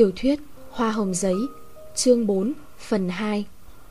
Tiểu thuyết Hoa hồng giấy, chương 4, phần 2.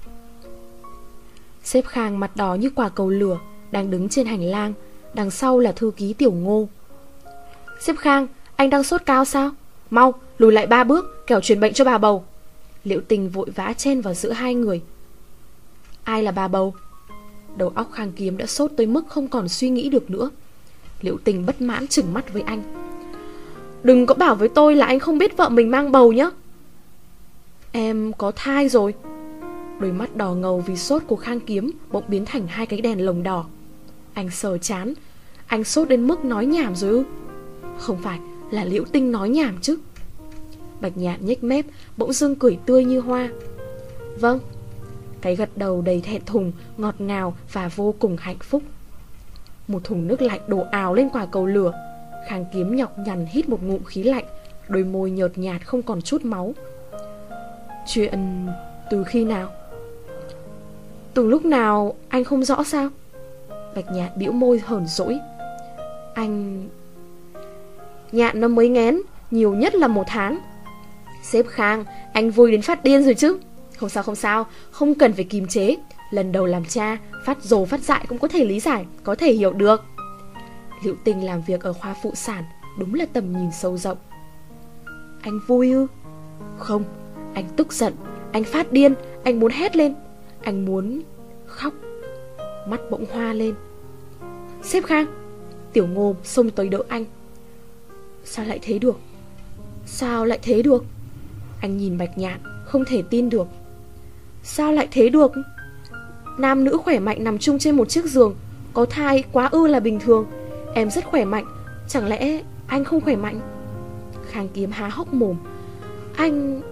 Sếp Khang mặt đỏ như quả cầu lửa, đang đứng trên hành lang. Đằng sau là thư ký Tiểu Ngô. Sếp Khang, anh đang sốt cao sao? Mau, lùi lại 3 bước, kẻo truyền bệnh cho bà bầu. Liễu Tình vội vã chen vào giữa hai người. Ai là bà bầu? Đầu óc Khang Kiếm đã sốt tới mức không còn suy nghĩ được nữa. Liễu Tình bất mãn trừng mắt với anh. Đừng có bảo với tôi là anh không biết vợ mình mang bầu nhé. Em có thai rồi. Đôi mắt đỏ ngầu vì sốt của Khang Kiếm bỗng biến thành hai cái đèn lồng đỏ. Anh sờ chán. Anh sốt đến mức nói nhảm rồi ư? Không phải là Liễu Tinh nói nhảm chứ. Bạch Nhạn nhếch mép, bỗng dưng cười tươi như hoa. Vâng. Cái gật đầu đầy thẹn thùng, ngọt ngào và vô cùng hạnh phúc. Một thùng nước lạnh đổ ào lên quả cầu lửa. Khang Kiếm nhọc nhằn hít một ngụm khí lạnh, đôi môi nhợt nhạt không còn chút máu. Chuyện từ khi nào? Từ lúc nào anh không rõ sao? Bạch Nhạn bĩu môi hờn dỗi. Anh... Nhạn nó mới nghén, nhiều nhất là 1 tháng. Sếp Khang, anh vui đến phát điên rồi chứ? Không sao, không cần phải kìm chế. Lần đầu làm cha, phát dồ phát dại cũng có thể lý giải, có thể hiểu được. Liễu Tình làm việc ở khoa phụ sản, đúng là tầm nhìn sâu rộng. Anh vui ư? Không, anh tức giận, anh phát điên, anh muốn hét lên, anh muốn khóc. Mắt bỗng hoa lên. Sếp Khang! Tiểu Ngô xông tới đỡ anh. Sao lại thế được? Sao lại thế được? Anh nhìn Bạch Nhạn, không thể tin được. Sao lại thế được? Nam nữ khỏe mạnh nằm chung trên một chiếc giường, có thai quá ư là bình thường. Em rất khỏe mạnh, chẳng lẽ anh không khỏe mạnh? Khang Kiếm há hốc mồm. Anh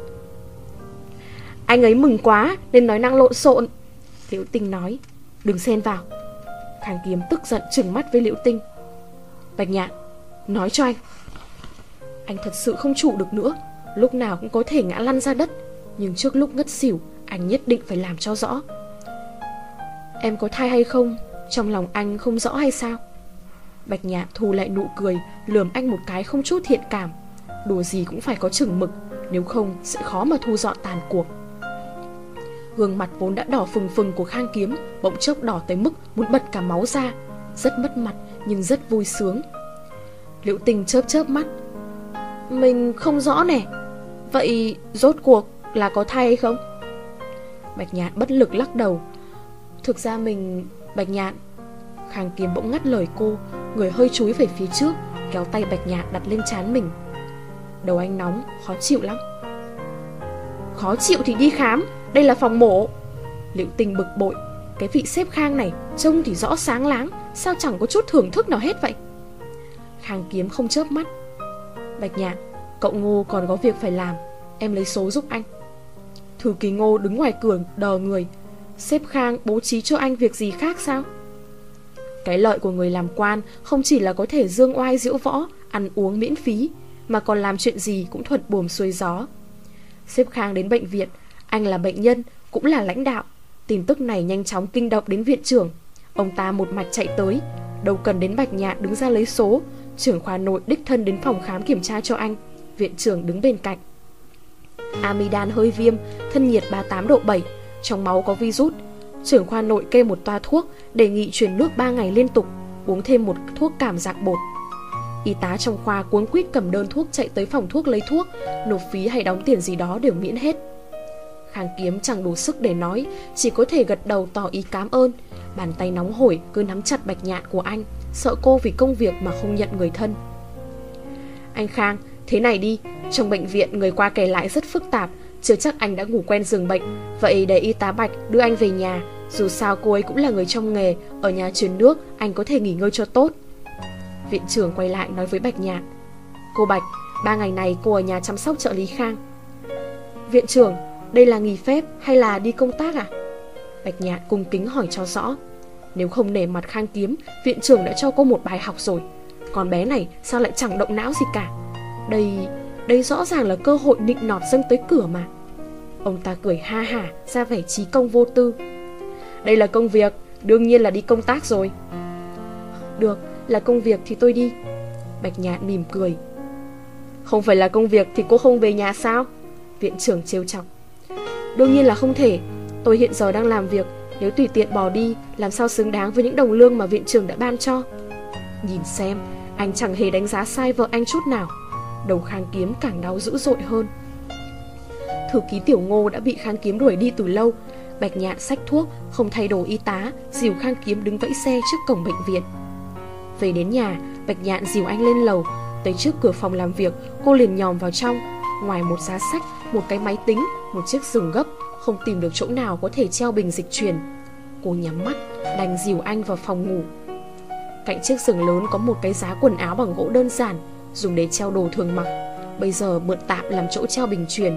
ấy mừng quá nên nói năng lộn xộn. Liễu Tinh nói. Đừng xen vào. Khang Kiếm tức giận trừng mắt với Liễu Tinh. Bạch Nhạn, nói cho anh. Anh thật sự không trụ được nữa, lúc nào cũng có thể ngã lăn ra đất. Nhưng trước lúc ngất xỉu, anh nhất định phải làm cho rõ. Em có thai hay không, trong lòng anh không rõ hay sao? Bạch Nhạn thu lại nụ cười, lườm anh một cái không chút thiện cảm. Đùa gì cũng phải có chừng mực, nếu không sẽ khó mà thu dọn tàn cuộc. Gương mặt vốn đã đỏ phừng phừng của Khang Kiếm bỗng chốc đỏ tới mức muốn bật cả máu ra. Rất mất mặt nhưng rất vui sướng. Liễu Tình chớp chớp mắt. Mình không rõ nè. Vậy rốt cuộc là có thai hay không? Bạch Nhạn bất lực lắc đầu. Thực ra mình... Bạch Nhạn... Khang Kiếm bỗng ngắt lời cô, người hơi chúi về phía trước, kéo tay Bạch Nhạn đặt lên trán mình. Đầu anh nóng, khó chịu lắm. Khó chịu thì đi khám, đây là phòng mổ. Liễu Tình bực bội. Cái vị sếp Khang này trông thì rõ sáng láng, sao chẳng có chút thưởng thức nào hết vậy? Khang Kiếm không chớp mắt. Bạch Nhạn, cậu Ngô còn có việc phải làm, em lấy số giúp anh. Thư ký Ngô đứng ngoài cửa đờ người. Sếp Khang bố trí cho anh việc gì khác sao? Cái lợi của người làm quan không chỉ là có thể dương oai diễu võ, ăn uống miễn phí, mà còn làm chuyện gì cũng thuận buồm xuôi gió. Sếp Khang đến bệnh viện, anh là bệnh nhân, cũng là lãnh đạo. Tin tức này nhanh chóng kinh động đến viện trưởng. Ông ta một mạch chạy tới, đâu cần đến Bạch Nhạn đứng ra lấy số. Trưởng khoa nội đích thân đến phòng khám kiểm tra cho anh. Viện trưởng đứng bên cạnh. Amidan hơi viêm, thân nhiệt 38 độ 7, trong máu có virus. Trưởng khoa nội kê một toa thuốc, đề nghị truyền nước 3 ngày liên tục, uống thêm một thuốc cảm dạng bột. Y tá trong khoa cuống quýt cầm đơn thuốc chạy tới phòng thuốc lấy thuốc, nộp phí hay đóng tiền gì đó đều miễn hết. Khang Kiếm chẳng đủ sức để nói, chỉ có thể gật đầu tỏ ý cảm ơn. Bàn tay nóng hổi cứ nắm chặt Bạch Nhạn của anh, sợ cô vì công việc mà không nhận người thân. Anh Khang, thế này đi, trong bệnh viện người qua kể lại rất phức tạp, chưa chắc anh đã ngủ quen giường bệnh. Vậy để y tá Bạch đưa anh về nhà, dù sao cô ấy cũng là người trong nghề, ở nhà truyền nước anh có thể nghỉ ngơi cho tốt. Viện trưởng quay lại nói với Bạch Nhạn. Cô Bạch, 3 ngày này cô ở nhà chăm sóc trợ lý Khang. Viện trưởng, đây là nghỉ phép hay là đi công tác à? Bạch Nhạn cung kính hỏi cho rõ. Nếu không nể mặt Khang Kiếm, viện trưởng đã cho cô một bài học rồi. Con bé này sao lại chẳng động não gì cả? Đây rõ ràng là cơ hội nịnh nọt dâng tới cửa mà. Ông ta cười ha hả, ra vẻ trí công vô tư. Đây là công việc, đương nhiên là đi công tác rồi. Được, là công việc thì tôi đi. Bạch Nhạn mỉm cười. Không phải là công việc thì cô không về nhà sao? Viện trưởng trêu chọc. Đương nhiên là không thể. Tôi hiện giờ đang làm việc, nếu tùy tiện bỏ đi, làm sao xứng đáng với những đồng lương mà viện trưởng đã ban cho. Nhìn xem, anh chẳng hề đánh giá sai vợ anh chút nào. Đầu Khang Kiếm càng đau dữ dội hơn. Thư ký Tiểu Ngô đã bị Khang Kiếm đuổi đi từ lâu. Bạch Nhạn xách thuốc, không thay đồ y tá, dìu Khang Kiếm đứng vẫy xe trước cổng bệnh viện. Về đến nhà, Bạch Nhạn dìu anh lên lầu. Tới trước cửa phòng làm việc, cô liền nhòm vào trong. Ngoài một giá sách, một cái máy tính, một chiếc giường gấp, không tìm được chỗ nào có thể treo bình dịch truyền. Cô nhắm mắt, đành dìu anh vào phòng ngủ. Cạnh chiếc giường lớn có một cái giá quần áo bằng gỗ đơn giản, dùng để treo đồ thường mặc, bây giờ mượn tạm làm chỗ treo bình truyền.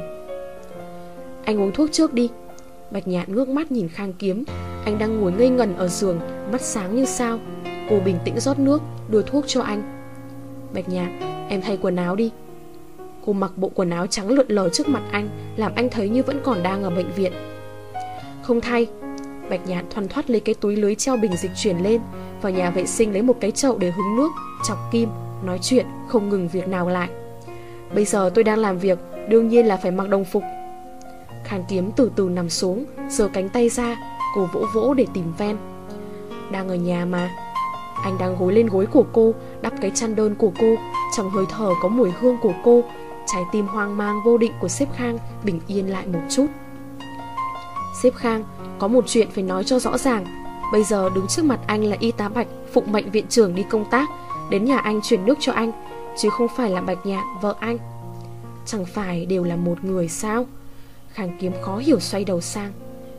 Anh uống thuốc trước đi. Bạch Nhạn ngước mắt nhìn Khang Kiếm. Anh đang ngồi ngây ngẩn ở giường, mắt sáng như sao. Cô bình tĩnh rót nước, đưa thuốc cho anh. Bạch Nhạn, em thay quần áo đi. Cô mặc bộ quần áo trắng lượn lờ trước mặt anh, làm anh thấy như vẫn còn đang ở bệnh viện. Không thay. Bạch Nhạn thoăn thoắt lấy cái túi lưới treo bình dịch truyền lên, vào nhà vệ sinh lấy một cái chậu để hứng nước, chọc kim, nói chuyện, không ngừng việc nào lại. Bây giờ tôi đang làm việc, đương nhiên là phải mặc đồng phục. Khang Kiếm từ từ nằm xuống, giơ cánh tay ra, cô vỗ vỗ để tìm ven. Đang ở nhà mà. Anh đang gối lên gối của cô, đắp cái chăn đơn của cô, trong hơi thở có mùi hương của cô. Trái tim hoang mang vô định của sếp Khang bình yên lại một chút. Sếp Khang, có một chuyện phải nói cho rõ ràng. Bây giờ đứng trước mặt anh là y tá Bạch, phụng mệnh viện trưởng đi công tác, đến nhà anh truyền nước cho anh, chứ không phải là Bạch Nhạn, vợ anh. Chẳng phải đều là một người sao? Khang Kiếm khó hiểu xoay đầu sang.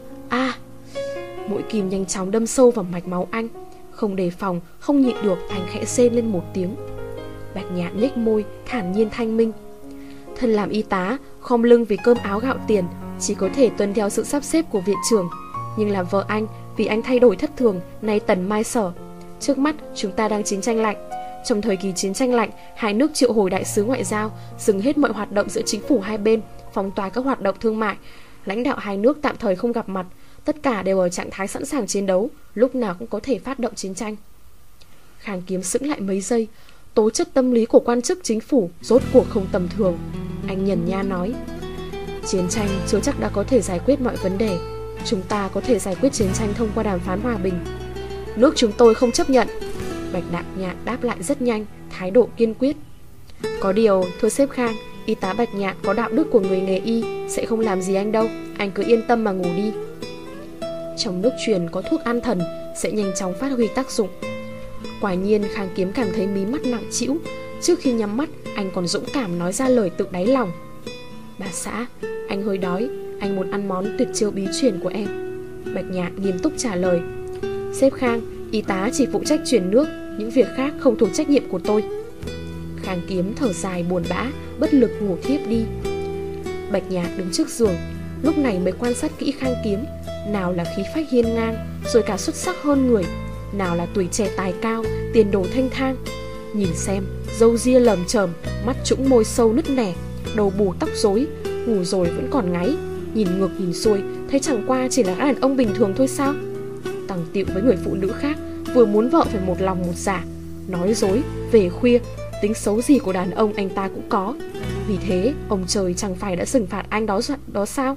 Mũi kim nhanh chóng đâm sâu vào mạch máu anh. Không đề phòng, không nhịn được, anh khẽ rên lên một tiếng. Bạch Nhạn nhếch môi, thản nhiên thanh minh. Thân làm y tá, khom lưng vì cơm áo gạo tiền, chỉ có thể tuân theo sự sắp xếp của viện trưởng. Nhưng làm vợ anh, vì anh thay đổi thất thường, nay tần mai sở. Trước mắt chúng ta đang chiến tranh lạnh. Trong thời kỳ chiến tranh lạnh, hai nước triệu hồi đại sứ ngoại giao, dừng hết mọi hoạt động giữa chính phủ hai bên, phong tỏa các hoạt động thương mại. Lãnh đạo hai nước tạm thời không gặp mặt, tất cả đều ở trạng thái sẵn sàng chiến đấu, lúc nào cũng có thể phát động chiến tranh. Khang Kiếm sững lại mấy giây. Tố chất tâm lý của quan chức chính phủ rốt cuộc không tầm thường. Anh nhẩn nha nói, chiến tranh chưa chắc đã có thể giải quyết mọi vấn đề. Chúng ta có thể giải quyết chiến tranh thông qua đàm phán hòa bình. Nước chúng tôi không chấp nhận. Bạch Nhạn đáp lại rất nhanh, thái độ kiên quyết. Có điều, thưa sếp Khang, y tá Bạch Nhạn có đạo đức của người nghề y, sẽ không làm gì anh đâu. Anh cứ yên tâm mà ngủ đi. Trong nước truyền có thuốc an thần, sẽ nhanh chóng phát huy tác dụng. Quả nhiên Khang Kiếm cảm thấy mí mắt nặng trĩu. Trước khi nhắm mắt, anh còn dũng cảm nói ra lời tự đáy lòng. Bà xã, anh hơi đói, anh muốn ăn món tuyệt chiêu bí truyền của em. Bạch Nhạn nghiêm túc trả lời. Sếp Khang, y tá chỉ phụ trách truyền nước, những việc khác không thuộc trách nhiệm của tôi. Khang Kiếm thở dài buồn bã, bất lực ngủ thiếp đi. Bạch Nhạn đứng trước giường, lúc này mới quan sát kỹ Khang Kiếm. Nào là khí phách hiên ngang, rồi cả xuất sắc hơn người, nào là tuổi trẻ tài cao, tiền đồ thanh thang. Nhìn xem, râu ria lởm chởm, mắt trũng môi sâu nứt nẻ, đầu bù tóc rối, ngủ rồi vẫn còn ngáy. Nhìn ngược nhìn xuôi, thấy chẳng qua chỉ là đàn ông bình thường thôi sao? Tằng tiệu với người phụ nữ khác, vừa muốn vợ phải một lòng một dạ, nói dối, về khuya, tính xấu gì của đàn ông anh ta cũng có. Vì thế, ông trời chẳng phải đã trừng phạt anh đó sao?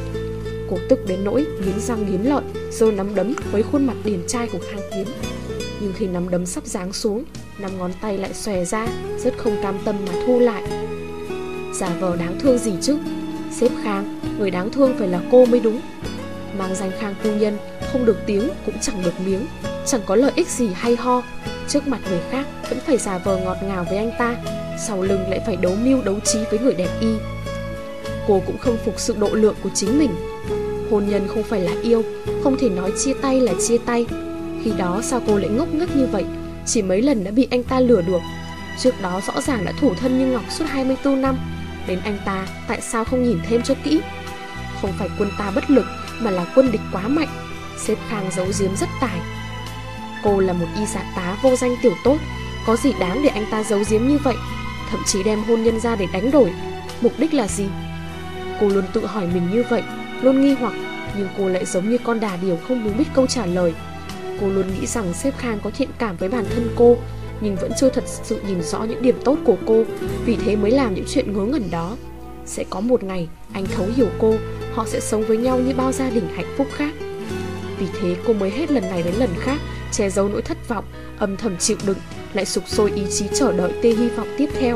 Cô tức đến nỗi nghiến răng nghiến lợi, giơ nắm đấm với khuôn mặt điển trai của Khang Kiếm. Nhưng khi nắm đấm sắp giáng xuống, 5 ngón tay lại xòe ra, rất không cam tâm mà thu lại. Giả vờ đáng thương gì chứ? Sếp Khang, người đáng thương phải là cô mới đúng. Mang danh Khang phu nhân, không được tiếng cũng chẳng được miếng, chẳng có lợi ích gì hay ho. Trước mặt người khác vẫn phải giả vờ ngọt ngào với anh ta, sau lưng lại phải đấu mưu đấu trí với người đẹp y. Cô cũng không phục sự độ lượng của chính mình. Hôn nhân không phải là yêu, không thể nói chia tay là chia tay. Khi đó sao cô lại ngốc nghếch như vậy? Chỉ mấy lần đã bị anh ta lừa được. Trước đó rõ ràng đã thủ thân như ngọc suốt 24 năm. Đến anh ta tại sao không nhìn thêm cho kỹ? Không phải quân ta bất lực, mà là quân địch quá mạnh. Sếp Khang giấu giếm rất tài. Cô là một y dạ tá vô danh tiểu tốt, có gì đáng để anh ta giấu giếm như vậy? Thậm chí đem hôn nhân ra để đánh đổi. Mục đích là gì? Cô luôn tự hỏi mình như vậy, luôn nghi hoặc, nhưng cô lại giống như con đà điểu không muốn biết câu trả lời. Cô luôn nghĩ rằng sếp Khang có thiện cảm với bản thân cô, nhưng vẫn chưa thật sự nhìn rõ những điểm tốt của cô, vì thế mới làm những chuyện ngớ ngẩn đó. Sẽ có một ngày anh thấu hiểu cô, họ sẽ sống với nhau như bao gia đình hạnh phúc khác. Vì thế cô mới hết lần này đến lần khác che giấu nỗi thất vọng, âm thầm chịu đựng, lại sục sôi ý chí chờ đợi tia hy vọng tiếp theo.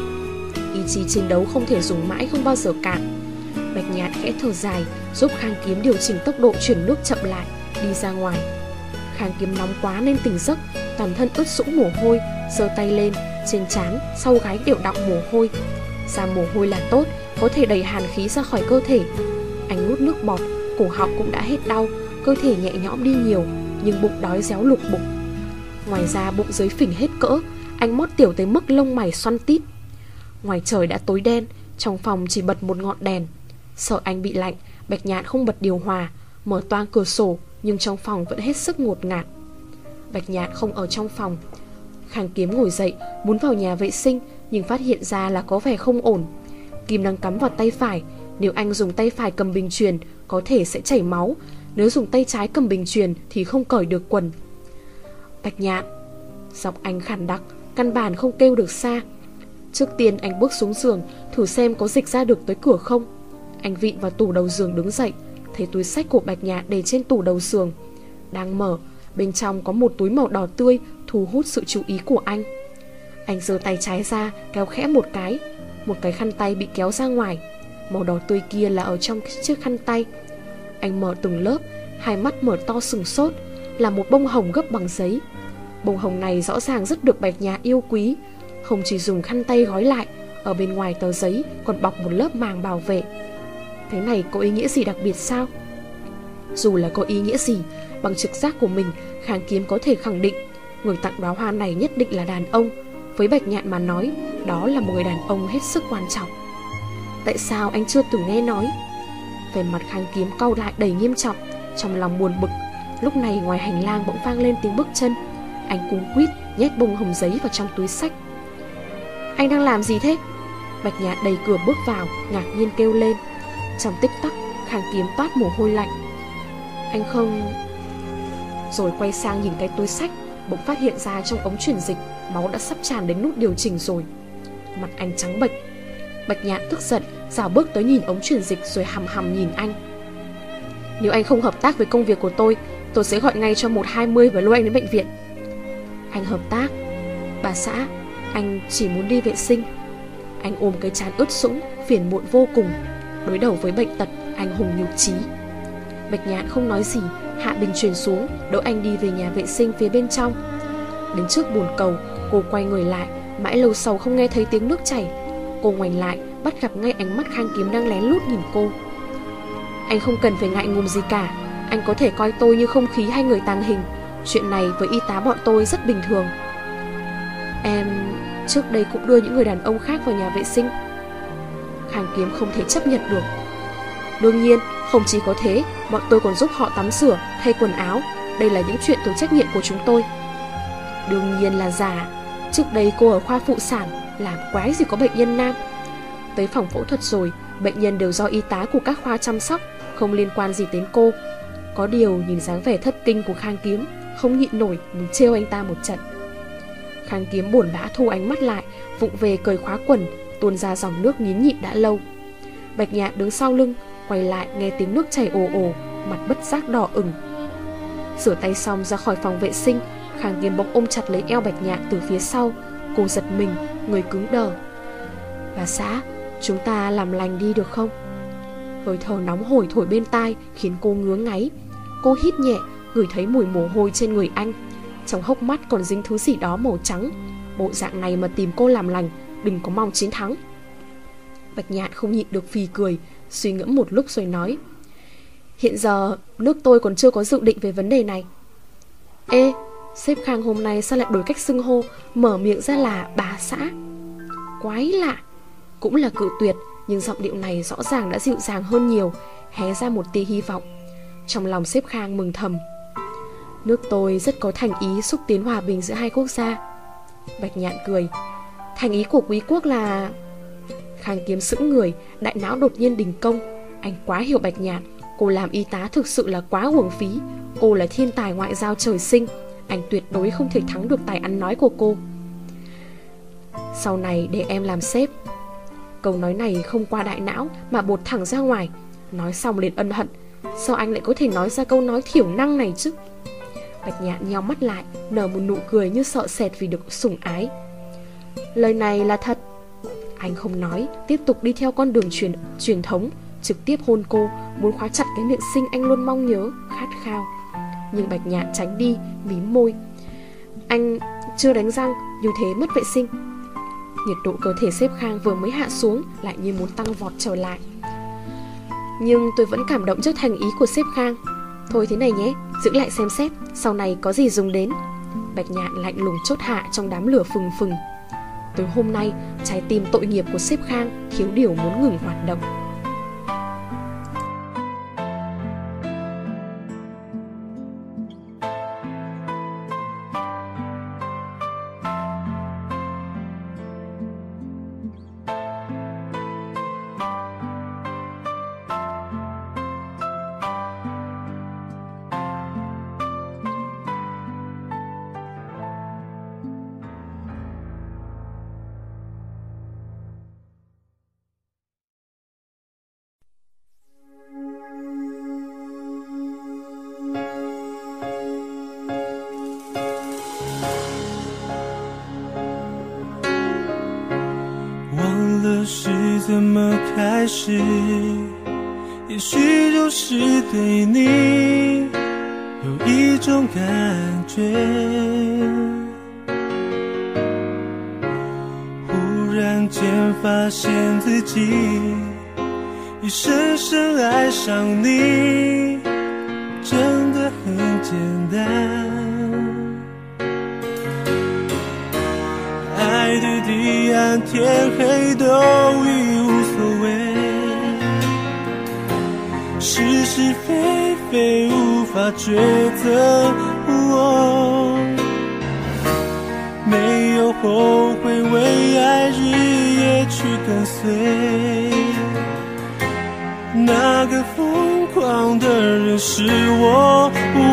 Ý chí chiến đấu không thể dùng mãi, không bao giờ cạn. Bạch Nhạn khẽ thở dài, giúp Khang Kiếm điều chỉnh tốc độ chuyển nước chậm lại, đi ra ngoài. Khang Kiếm nóng quá nên tỉnh giấc, toàn thân ướt sũng mồ hôi, giơ tay lên, trên trán, sau gáy đều đọng mồ hôi. Ra mồ hôi là tốt, có thể đẩy hàn khí ra khỏi cơ thể. Anh nuốt nước bọt, cổ họng cũng đã hết đau, cơ thể nhẹ nhõm đi nhiều, nhưng bụng đói réo lục bụng. Ngoài ra bụng dưới phình hết cỡ, anh mót tiểu tới mức lông mày xoăn tít. Ngoài trời đã tối đen, trong phòng chỉ bật một ngọn đèn. Sợ anh bị lạnh, Bạch Nhạn không bật điều hòa, mở toang cửa sổ, nhưng trong phòng vẫn hết sức ngột ngạt. Bạch Nhạn không ở trong phòng. Khang Kiếm ngồi dậy, muốn vào nhà vệ sinh, nhưng phát hiện ra là có vẻ không ổn. Kim đang cắm vào tay phải, nếu anh dùng tay phải cầm bình chuyền, có thể sẽ chảy máu. Nếu dùng tay trái cầm bình chuyền thì không cởi được quần. Bạch Nhạn. Giọng anh khàn đặc, căn bản không kêu được xa. Trước tiên anh bước xuống giường, thử xem có dịch ra được tới cửa không. Anh vịn vào tủ đầu giường đứng dậy, thấy túi xách của Bạch Nhạn để trên tủ đầu giường. Đang mở, bên trong có một túi màu đỏ tươi, thu hút sự chú ý của anh. Anh giơ tay trái ra, kéo khẽ một cái khăn tay bị kéo ra ngoài. Màu đỏ tươi kia là ở trong chiếc khăn tay. Anh mở từng lớp, hai mắt mở to sừng sốt, là một bông hồng gấp bằng giấy. Bông hồng này rõ ràng rất được Bạch Nhạn yêu quý. Không chỉ dùng khăn tay gói lại, ở bên ngoài tờ giấy còn bọc một lớp màng bảo vệ. Cái này có ý nghĩa gì đặc biệt sao? Dù là có ý nghĩa gì, bằng trực giác của mình, Khang Kiếm có thể khẳng định người tặng đóa hoa này nhất định là đàn ông. Với Bạch Nhạn mà nói, đó là một người đàn ông hết sức quan trọng. Tại sao anh chưa từng nghe nói? Về mặt Khang Kiếm cau lại đầy nghiêm trọng, trong lòng buồn bực. Lúc này ngoài hành lang bỗng vang lên tiếng bước chân. Anh cuống quýt nhét bông hồng giấy vào trong túi xách. Anh đang làm gì thế? Bạch Nhạn đẩy cửa bước vào, ngạc nhiên kêu lên. Trong tích tắc, Khang Kiếm toát mồ hôi lạnh. Anh không... Rồi quay sang nhìn cái túi xách, bỗng phát hiện ra trong ống truyền dịch máu đã sắp tràn đến nút điều chỉnh rồi. Mặt anh trắng bệch. Bạch Nhạn tức giận, rảo bước tới nhìn ống truyền dịch rồi hằm hằm nhìn anh. Nếu anh không hợp tác với công việc của tôi sẽ gọi ngay cho 120 và lôi anh đến bệnh viện. Anh hợp tác? Bà xã, anh chỉ muốn đi vệ sinh. Anh ôm cái trán ướt sũng, phiền muộn vô cùng. Đối đầu với bệnh tật, anh hùng nhục chí. Bạch Nhạn không nói gì, hạ bình chuyền xuống, đỡ anh đi về nhà vệ sinh phía bên trong. Đến trước bồn cầu, cô quay người lại, mãi lâu sau không nghe thấy tiếng nước chảy. Cô ngoảnh lại, bắt gặp ngay ánh mắt Khang Kiếm đang lén lút nhìn cô. Anh không cần phải ngại ngùng gì cả. Anh có thể coi tôi như không khí hay người tàng hình. Chuyện này với y tá bọn tôi rất bình thường. Em trước đây cũng đưa những người đàn ông khác vào nhà vệ sinh. Khang Kiếm không thể chấp nhận được. Đương nhiên, không chỉ có thế, bọn tôi còn giúp họ tắm rửa, thay quần áo. Đây là những chuyện thuộc trách nhiệm của chúng tôi. Đương nhiên là giả. Trước đây cô ở khoa phụ sản, làm quái gì có bệnh nhân nam. Tới phòng phẫu thuật rồi, bệnh nhân đều do y tá của các khoa chăm sóc, không liên quan gì đến cô. Có điều nhìn dáng vẻ thất kinh của Khang Kiếm, không nhịn nổi muốn trêu anh ta một trận. Khang Kiếm buồn bã thu ánh mắt lại, vụng về cởi khóa quần, tuôn ra dòng nước nhín nhịn đã lâu. Bạch Nhạn đứng sau lưng, quay lại nghe tiếng nước chảy ồ ồ, mặt bất giác đỏ ửng. Rửa tay xong ra khỏi phòng vệ sinh, Khang Kiếm bỗng ôm chặt lấy eo Bạch Nhạn từ phía sau. Cô giật mình, người cứng đờ. Bà xã, chúng ta làm lành đi được không? Hơi thở nóng hổi thổi bên tai khiến cô ngứa ngáy. Cô hít nhẹ, ngửi thấy mùi mồ hôi trên người anh. Trong hốc mắt còn dính thứ gì đó màu trắng. Bộ dạng này mà tìm cô làm lành, đừng có mong chiến thắng. Bạch Nhạn không nhịn được phì cười, suy ngẫm một lúc rồi nói. Hiện giờ nước tôi còn chưa có dự định về vấn đề này. Ê, sếp Khang hôm nay sao lại đổi cách xưng hô, mở miệng ra là bà xã. Quái lạ. Cũng là cự tuyệt, nhưng giọng điệu này rõ ràng đã dịu dàng hơn nhiều, hé ra một tia hy vọng. Trong lòng sếp Khang mừng thầm. Nước tôi rất có thành ý xúc tiến hòa bình giữa hai quốc gia. Bạch Nhạn cười. Thành ý của quý quốc là... Khang Kiếm sững người, đại não đột nhiên đình công. Anh quá hiểu Bạch Nhạn. Cô làm y tá thực sự là quá uổng phí. Cô là thiên tài ngoại giao trời sinh. Anh tuyệt đối không thể thắng được tài ăn nói của cô. Sau này để em làm sếp. Câu nói này không qua đại não mà bột thẳng ra ngoài. Nói xong liền ân hận, sao anh lại có thể nói ra câu nói thiểu năng này chứ? Bạch Nhạn nheo mắt lại, nở một nụ cười như sợ sệt vì được sủng ái. Lời này là thật. Anh không nói, tiếp tục đi theo con đường truyền thống, trực tiếp hôn cô, muốn khóa chặt cái miệng xinh anh luôn mong nhớ, khát khao. Nhưng Bạch Nhạn tránh đi, mím môi. Anh chưa đánh răng, như thế mất vệ sinh. Nhiệt độ cơ thể sếp Khang vừa mới hạ xuống lại như muốn tăng vọt trở lại. Nhưng tôi vẫn cảm động trước thành ý của sếp Khang. Thôi thế này nhé, giữ lại xem xét, sau này có gì dùng đến. Bạch Nhạn lạnh lùng chốt hạ trong đám lửa phừng phừng. Tới hôm nay, trái tim tội nghiệp của sếp Khang thiếu điều muốn ngừng hoạt động. 是怎么开始，也许就是对你有一种感觉，忽然间发现自己已深深爱上你，真的很简单。爱的彼岸，天黑都已无所谓，是是非非无法抉择。没有后悔，为爱日夜去跟随。那个疯狂的人是我。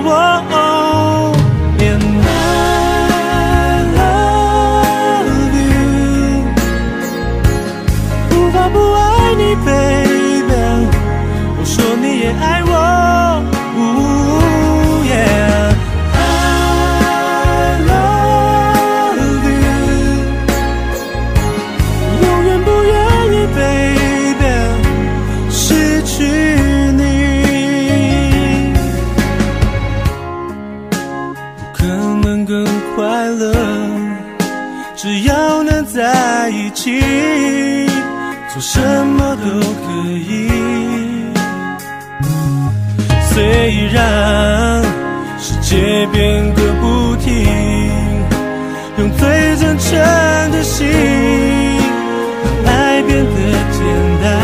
不爱你 baby， 我说你也爱我，yeah I love you， 永远不愿意 baby 失去你，不可能更快乐，只要能在一起，做什么都可以，虽然世界变个不停，用最真诚的心，让爱变得简单。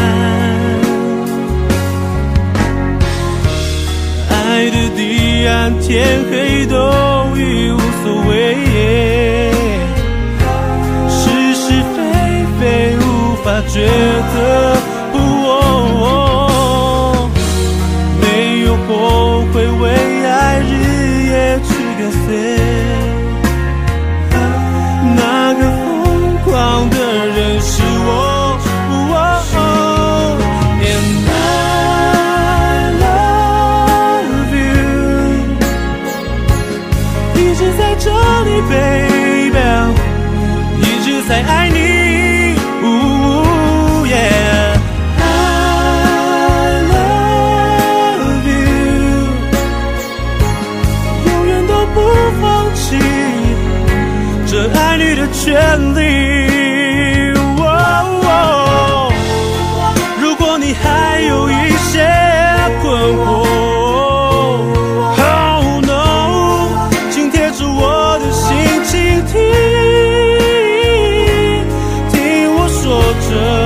爱的彼岸，天黑都已无所谓，是是非非无法抉择，没有后悔，为爱日夜去跟随。那个疯狂的人是我。And I love you， 一直在这里 baby， 一直在爱你。这爱你的权利，如果你还有一些困惑 Oh no， 请贴住我的心，倾听我说着